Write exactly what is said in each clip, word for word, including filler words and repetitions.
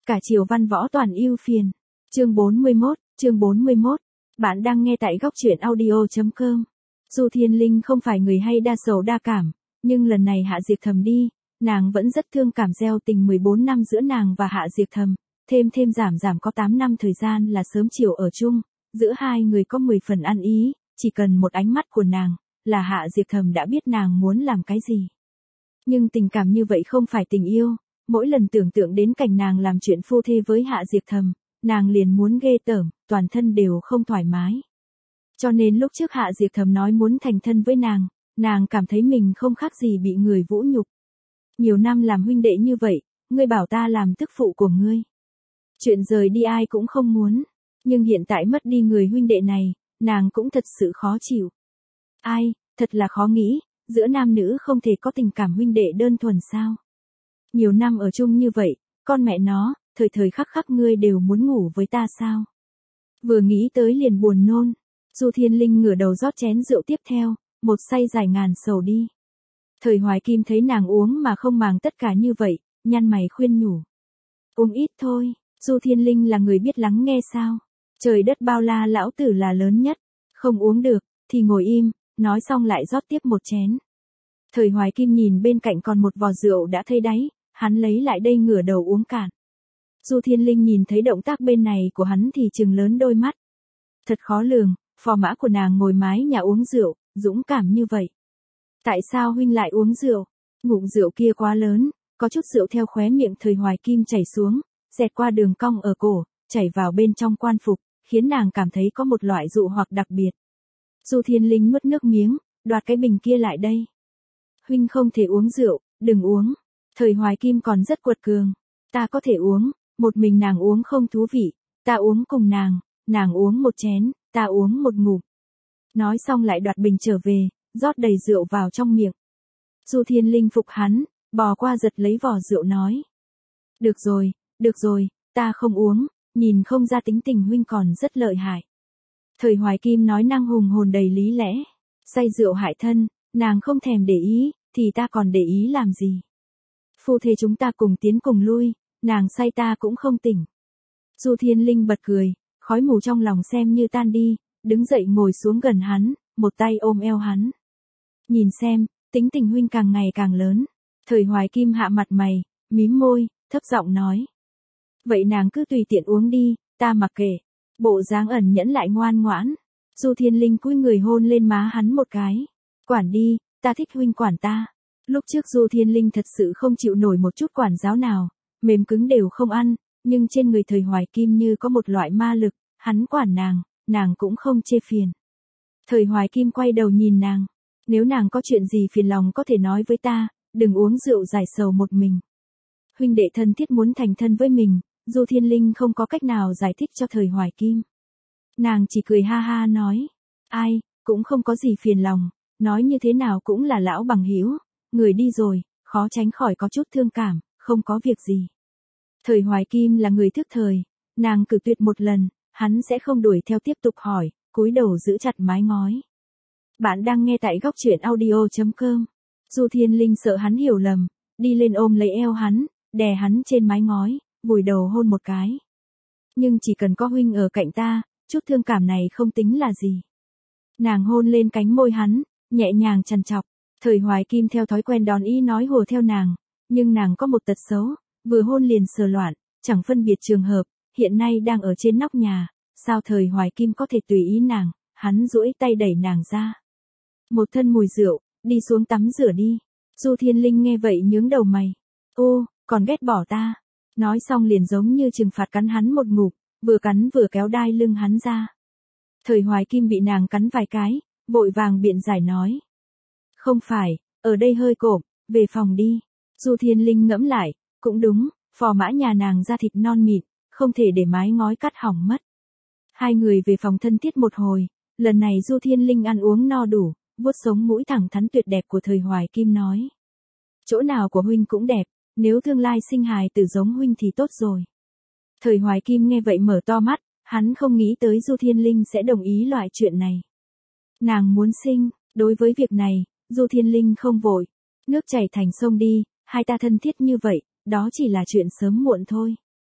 Cả chiều văn võ toàn ưu phiền. Chương bốn mươi mốt, chương bốn mươi mốt. Bạn đang nghe tại góc truyện audio chấm com. Du Thiên Linh không phải người hay đa sầu đa cảm, nhưng lần này Hạ Diệp Thầm đi, nàng vẫn rất thương cảm. Gieo tình mười bốn năm giữa nàng và Hạ Diệp Thầm, thêm thêm giảm giảm có tám năm thời gian là sớm chiều ở chung, giữa hai người có mười phần ăn ý, chỉ cần một ánh mắt của nàng, là Hạ Diệp Thầm đã biết nàng muốn làm cái gì. Nhưng tình cảm như vậy không phải tình yêu, mỗi lần tưởng tượng đến cảnh nàng làm chuyện phu thê với Hạ Diệp Thầm, nàng liền muốn ghê tởm, toàn thân đều không thoải mái. Cho nên lúc trước Hạ Diệp Thầm nói muốn thành thân với nàng, nàng cảm thấy mình không khác gì bị người vũ nhục. Nhiều năm làm huynh đệ như vậy, ngươi bảo ta làm tức phụ của ngươi. Chuyện rời đi ai cũng không muốn, nhưng hiện tại mất đi người huynh đệ này, nàng cũng thật sự khó chịu. Ai, thật là khó nghĩ, giữa nam nữ không thể có tình cảm huynh đệ đơn thuần sao? Nhiều năm ở chung như vậy, con mẹ nó, thời thời khắc khắc ngươi đều muốn ngủ với ta sao? Vừa nghĩ tới liền buồn nôn. Du Thiên Linh ngửa đầu rót chén rượu tiếp theo, một say dài ngàn sầu đi. Thời Hoài Kim thấy nàng uống mà không màng tất cả như vậy, nhăn mày khuyên nhủ. Uống ít thôi, Du Thiên Linh là người biết lắng nghe sao? Trời đất bao la lão tử là lớn nhất, không uống được, thì ngồi im, nói xong lại rót tiếp một chén. Thời Hoài Kim nhìn bên cạnh còn một vò rượu đã thấy đáy, hắn lấy lại đây ngửa đầu uống cạn. Du Thiên Linh nhìn thấy động tác bên này của hắn thì trừng lớn đôi mắt. Thật khó lường, phò mã của nàng ngồi mái nhà uống rượu, dũng cảm như vậy. Tại sao huynh lại uống rượu? Ngụm rượu kia quá lớn, có chút rượu theo khóe miệng Thời Hoài Kim chảy xuống, xẹt qua đường cong ở cổ, chảy vào bên trong quan phục, khiến nàng cảm thấy có một loại dụ hoặc đặc biệt. Du Thiên Linh nuốt nước miếng, đoạt cái bình kia lại đây. Huynh không thể uống rượu, đừng uống. Thời Hoài Kim còn rất quật cường. Ta có thể uống, một mình nàng uống không thú vị, ta uống cùng nàng, nàng uống một chén, ta uống một ngụm. Nói xong lại đoạt bình trở về, rót đầy rượu vào trong miệng. Du Thiên Linh phục hắn, bò qua giật lấy vỏ rượu nói. Được rồi, được rồi, ta không uống, nhìn không ra tính tình huynh còn rất lợi hại. Thời Hoài Kim nói năng hùng hồn đầy lý lẽ. Say rượu hại thân, nàng không thèm để ý, thì ta còn để ý làm gì? Phu thê chúng ta cùng tiến cùng lui, nàng say ta cũng không tỉnh. Du Thiên Linh bật cười, khói mù trong lòng xem như tan đi, đứng dậy ngồi xuống gần hắn, một tay ôm eo hắn. Nhìn xem, tính tình huynh càng ngày càng lớn. Thời Hoài Kim hạ mặt mày, mím môi, thấp giọng nói. Vậy nàng cứ tùy tiện uống đi, ta mặc kệ. Bộ dáng ẩn nhẫn lại ngoan ngoãn. Du Thiên Linh cúi người hôn lên má hắn một cái. Quản đi, ta thích huynh quản ta. Lúc trước Du Thiên Linh thật sự không chịu nổi một chút quản giáo nào, mềm cứng đều không ăn, nhưng trên người Thời Hoài Kim như có một loại ma lực, hắn quản nàng, nàng cũng không chê phiền. Thời Hoài Kim quay đầu nhìn nàng, nếu nàng có chuyện gì phiền lòng có thể nói với ta, đừng uống rượu giải sầu một mình. Huynh đệ thân thiết muốn thành thân với mình, Du Thiên Linh không có cách nào giải thích cho Thời Hoài Kim. Nàng chỉ cười ha ha nói, ai, cũng không có gì phiền lòng, nói như thế nào cũng là lão bằng hữu, người đi rồi, khó tránh khỏi có chút thương cảm, không có việc gì. Thời Hoài Kim là người thức thời, nàng cử tuyệt một lần, hắn sẽ không đuổi theo tiếp tục hỏi, cúi đầu giữ chặt mái ngói. Bạn đang nghe tại góc truyện audio chấm com. Du Thiên Linh sợ hắn hiểu lầm, đi lên ôm lấy eo hắn, đè hắn trên mái ngói, vùi đầu hôn một cái. Nhưng chỉ cần có huynh ở cạnh ta, chút thương cảm này không tính là gì. Nàng hôn lên cánh môi hắn, nhẹ nhàng trằn trọc. Thời Hoài Kim theo thói quen đón ý nói hùa theo nàng, nhưng nàng có một tật xấu, vừa hôn liền sờ loạn, chẳng phân biệt trường hợp, hiện nay đang ở trên nóc nhà, sao Thời Hoài Kim có thể tùy ý nàng, hắn duỗi tay đẩy nàng ra. Một thân mùi rượu, đi xuống tắm rửa đi. Du Thiên Linh nghe vậy nhướng đầu mày. Ô, còn ghét bỏ ta. Nói xong liền giống như trừng phạt cắn hắn một ngụm, vừa cắn vừa kéo đai lưng hắn ra. Thời Hoài Kim bị nàng cắn vài cái, vội vàng biện giải nói. Không phải, ở đây hơi cộm, về phòng đi. Du Thiên Linh ngẫm lại, cũng đúng, phò mã nhà nàng da thịt non mịn, không thể để mái ngói cắt hỏng mất. Hai người về phòng thân thiết một hồi, lần này Du Thiên Linh ăn uống no đủ, vuốt sống mũi thẳng thắn tuyệt đẹp của Thời Hoài Kim nói. Chỗ nào của huynh cũng đẹp, nếu tương lai sinh hài tử giống huynh thì tốt rồi. Thời Hoài Kim nghe vậy mở to mắt, hắn không nghĩ tới Du Thiên Linh sẽ đồng ý loại chuyện này. Nàng muốn sinh, đối với việc này, Du Thiên Linh không vội. Nước chảy thành sông đi, hai ta thân thiết như vậy, đó chỉ là chuyện sớm muộn thôi.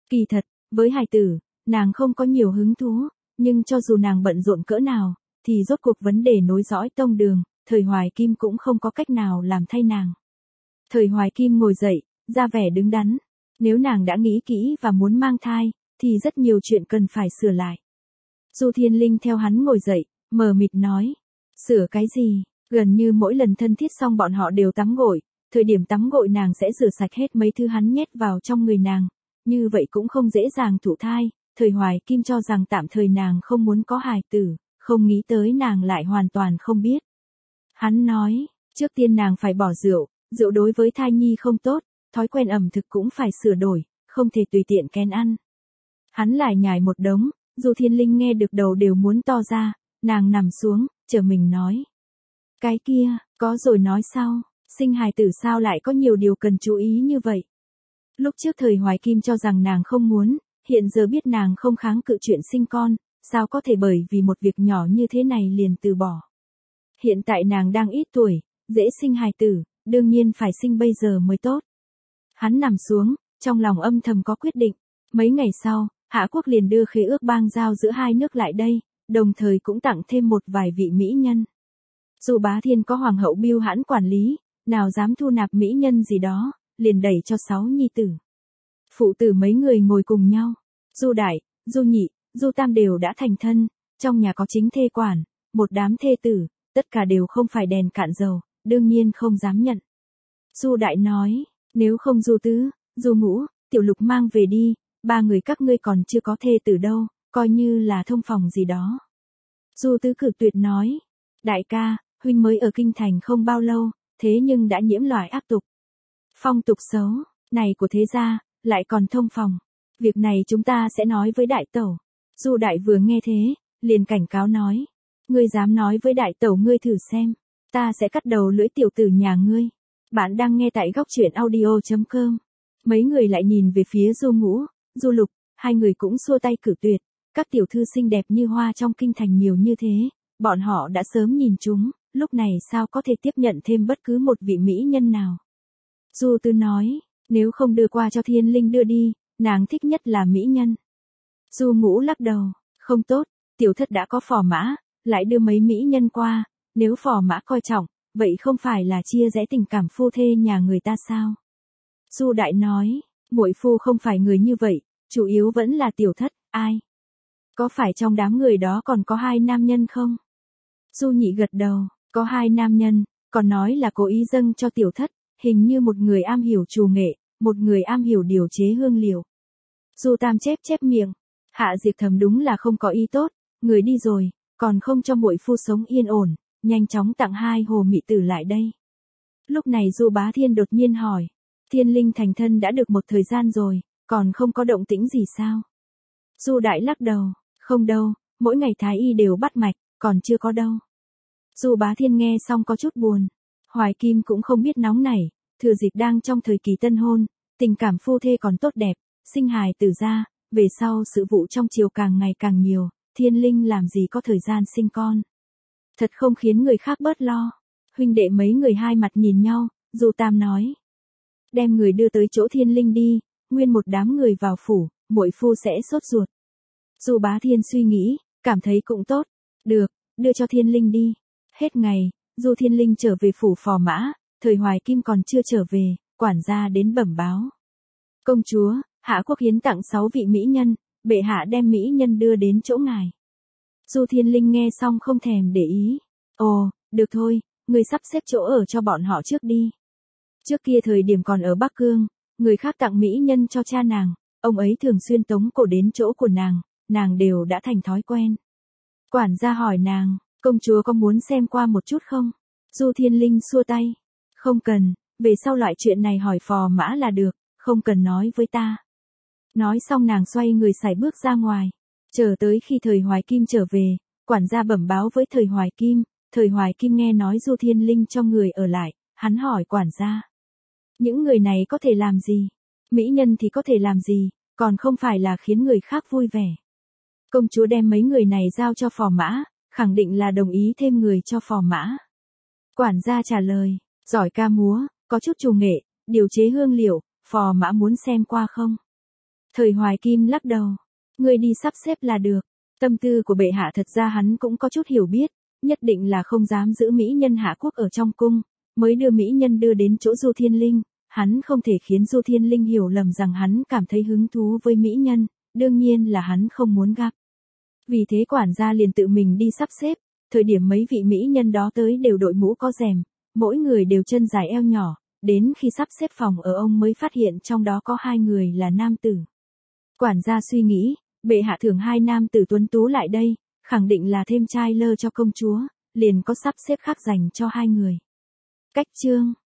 Kỳ thật, với hài tử, nàng không có nhiều hứng thú, nhưng cho dù nàng bận rộn cỡ nào, thì rốt cuộc vấn đề nối dõi tông đường, Thời Hoài Kim cũng không có cách nào làm thay nàng. Thời Hoài Kim ngồi dậy, ra vẻ đứng đắn. Nếu nàng đã nghĩ kỹ và muốn mang thai, thì rất nhiều chuyện cần phải sửa lại. Du Thiên Linh theo hắn ngồi dậy, mờ mịt nói. Sửa cái gì? Gần như mỗi lần thân thiết xong bọn họ đều tắm gội, thời điểm tắm gội nàng sẽ rửa sạch hết mấy thứ hắn nhét vào trong người nàng. Như vậy cũng không dễ dàng thụ thai, Thời Hoài Kim cho rằng tạm thời nàng không muốn có hài tử, không nghĩ tới nàng lại hoàn toàn không biết. Hắn nói, trước tiên nàng phải bỏ rượu, rượu đối với thai nhi không tốt, thói quen ẩm thực cũng phải sửa đổi, không thể tùy tiện kén ăn. Hắn lại nhải một đống, Du Thiên Linh nghe được đầu đều muốn to ra, nàng nằm xuống, chờ mình nói. Cái kia, có rồi nói sau, sinh hài tử sao lại có nhiều điều cần chú ý như vậy. Lúc trước Thời Hoài Kim cho rằng nàng không muốn, hiện giờ biết nàng không kháng cự chuyện sinh con, sao có thể bởi vì một việc nhỏ như thế này liền từ bỏ. Hiện tại nàng đang ít tuổi, dễ sinh hài tử, đương nhiên phải sinh bây giờ mới tốt. Hắn nằm xuống, trong lòng âm thầm có quyết định. Mấy ngày sau, Hạ Quốc liền đưa khế ước bang giao giữa hai nước lại đây, đồng thời cũng tặng thêm một vài vị mỹ nhân. Dù Bá Thiên có hoàng hậu Bưu Hãn quản lý, nào dám thu nạp mỹ nhân gì đó, liền đẩy cho sáu nhi tử. Phụ tử mấy người ngồi cùng nhau, Du Đại, Du Nhị, Du Tam đều đã thành thân, trong nhà có chính thê quản, một đám thê tử, tất cả đều không phải đèn cạn dầu, đương nhiên không dám nhận. Du Đại nói, nếu không Du Tứ, Du Ngũ, Tiểu Lục mang về đi, ba người các ngươi còn chưa có thê tử đâu, coi như là thông phòng gì đó. Du Tứ cử tuyệt nói, đại ca, huynh mới ở kinh thành không bao lâu, thế nhưng đã nhiễm loại ác tục. Phong tục xấu, này của thế gia, lại còn thông phòng. Việc này chúng ta sẽ nói với đại tẩu. Du Đại vừa nghe thế, liền cảnh cáo nói. Ngươi dám nói với đại tẩu ngươi thử xem. Ta sẽ cắt đầu lưỡi tiểu tử nhà ngươi. Bạn đang nghe tại góc truyện audio chấm com. Mấy người lại nhìn về phía Du Ngũ, Du Lục, hai người cũng xua tay cử tuyệt. Các tiểu thư xinh đẹp như hoa trong kinh thành nhiều như thế, bọn họ đã sớm nhìn chúng, lúc này sao có thể tiếp nhận thêm bất cứ một vị mỹ nhân nào. Du Tư nói, nếu không đưa qua cho Thiên Linh đưa đi, nàng thích nhất là mỹ nhân. Du Ngũ lắc đầu, không tốt, tiểu thất đã có phò mã, lại đưa mấy mỹ nhân qua, nếu phò mã coi trọng, vậy không phải là chia rẽ tình cảm phu thê nhà người ta sao? Du Đại nói, muội phu không phải người như vậy, chủ yếu vẫn là tiểu thất, ai? Có phải trong đám người đó còn có hai nam nhân không? Du Nhị gật đầu, có hai nam nhân, còn nói là cố ý dâng cho tiểu thất, hình như một người am hiểu trù nghệ, một người am hiểu điều chế hương liệu. Du Tam chép chép miệng, Hạ Diệt Thầm đúng là không có ý tốt, người đi rồi, còn không cho muội phu sống yên ổn, nhanh chóng tặng hai hồ mị tử lại đây. Lúc này Du Bá Thiên đột nhiên hỏi, Thiên Linh thành thân đã được một thời gian rồi, còn không có động tĩnh gì sao? Du Đại lắc đầu, không đâu, mỗi ngày thái y đều bắt mạch, còn chưa có đâu. Du Bá Thiên nghe xong có chút buồn. Hoài Kim cũng không biết nóng nảy, thừa dịp đang trong thời kỳ tân hôn, tình cảm phu thê còn tốt đẹp, sinh hài tử ra, về sau sự vụ trong triều càng ngày càng nhiều, Thiên Linh làm gì có thời gian sinh con. Thật không khiến người khác bớt lo. Huynh đệ mấy người hai mặt nhìn nhau, Du Tam nói. Đem người đưa tới chỗ Thiên Linh đi, nguyên một đám người vào phủ, muội phu sẽ sốt ruột. Du Bá Thiên suy nghĩ, cảm thấy cũng tốt. Được, đưa cho Thiên Linh đi. Hết ngày, Du Thiên Linh trở về phủ phò mã, Thời Hoài Kim còn chưa trở về, quản gia đến bẩm báo. Công chúa, Hạ Quốc hiến tặng sáu vị mỹ nhân, bệ hạ đem mỹ nhân đưa đến chỗ ngài. Du Thiên Linh nghe xong không thèm để ý. Ồ, được thôi, người sắp xếp chỗ ở cho bọn họ trước đi. Trước kia thời điểm còn ở Bắc Cương, người khác tặng mỹ nhân cho cha nàng, ông ấy thường xuyên tống cổ đến chỗ của nàng, nàng đều đã thành thói quen. Quản gia hỏi nàng, công chúa có muốn xem qua một chút không? Du Thiên Linh xua tay. Không cần, về sau loại chuyện này hỏi phò mã là được, không cần nói với ta. Nói xong nàng xoay người sải bước ra ngoài. Chờ tới khi Thời Hoài Kim trở về, quản gia bẩm báo với Thời Hoài Kim, Thời Hoài Kim nghe nói Du Thiên Linh cho người ở lại, hắn hỏi quản gia. Những người này có thể làm gì? Mỹ nhân thì có thể làm gì, còn không phải là khiến người khác vui vẻ. Công chúa đem mấy người này giao cho phò mã, khẳng định là đồng ý thêm người cho phò mã. Quản gia trả lời, giỏi ca múa, có chút trù nghệ, điều chế hương liệu, phò mã muốn xem qua không? Thời Hoài Kim lắc đầu. Ngươi đi sắp xếp là được. Tâm tư của bệ hạ thật ra hắn cũng có chút hiểu biết, nhất định là không dám giữ mỹ nhân hạ quốc ở trong cung, mới đưa mỹ nhân đưa đến chỗ Du Thiên Linh, hắn không thể khiến Du Thiên Linh hiểu lầm rằng hắn cảm thấy hứng thú với mỹ nhân, đương nhiên là hắn không muốn gặp. Vì thế quản gia liền tự mình đi sắp xếp, thời điểm mấy vị mỹ nhân đó tới đều đội mũ có rèm, mỗi người đều chân dài eo nhỏ, đến khi sắp xếp phòng ở ông mới phát hiện trong đó có hai người là nam tử. Quản gia suy nghĩ, bệ hạ thưởng hai nam tử tuấn tú lại đây, khẳng định là thêm trai lơ cho công chúa, liền có sắp xếp khác dành cho hai người. Cách chương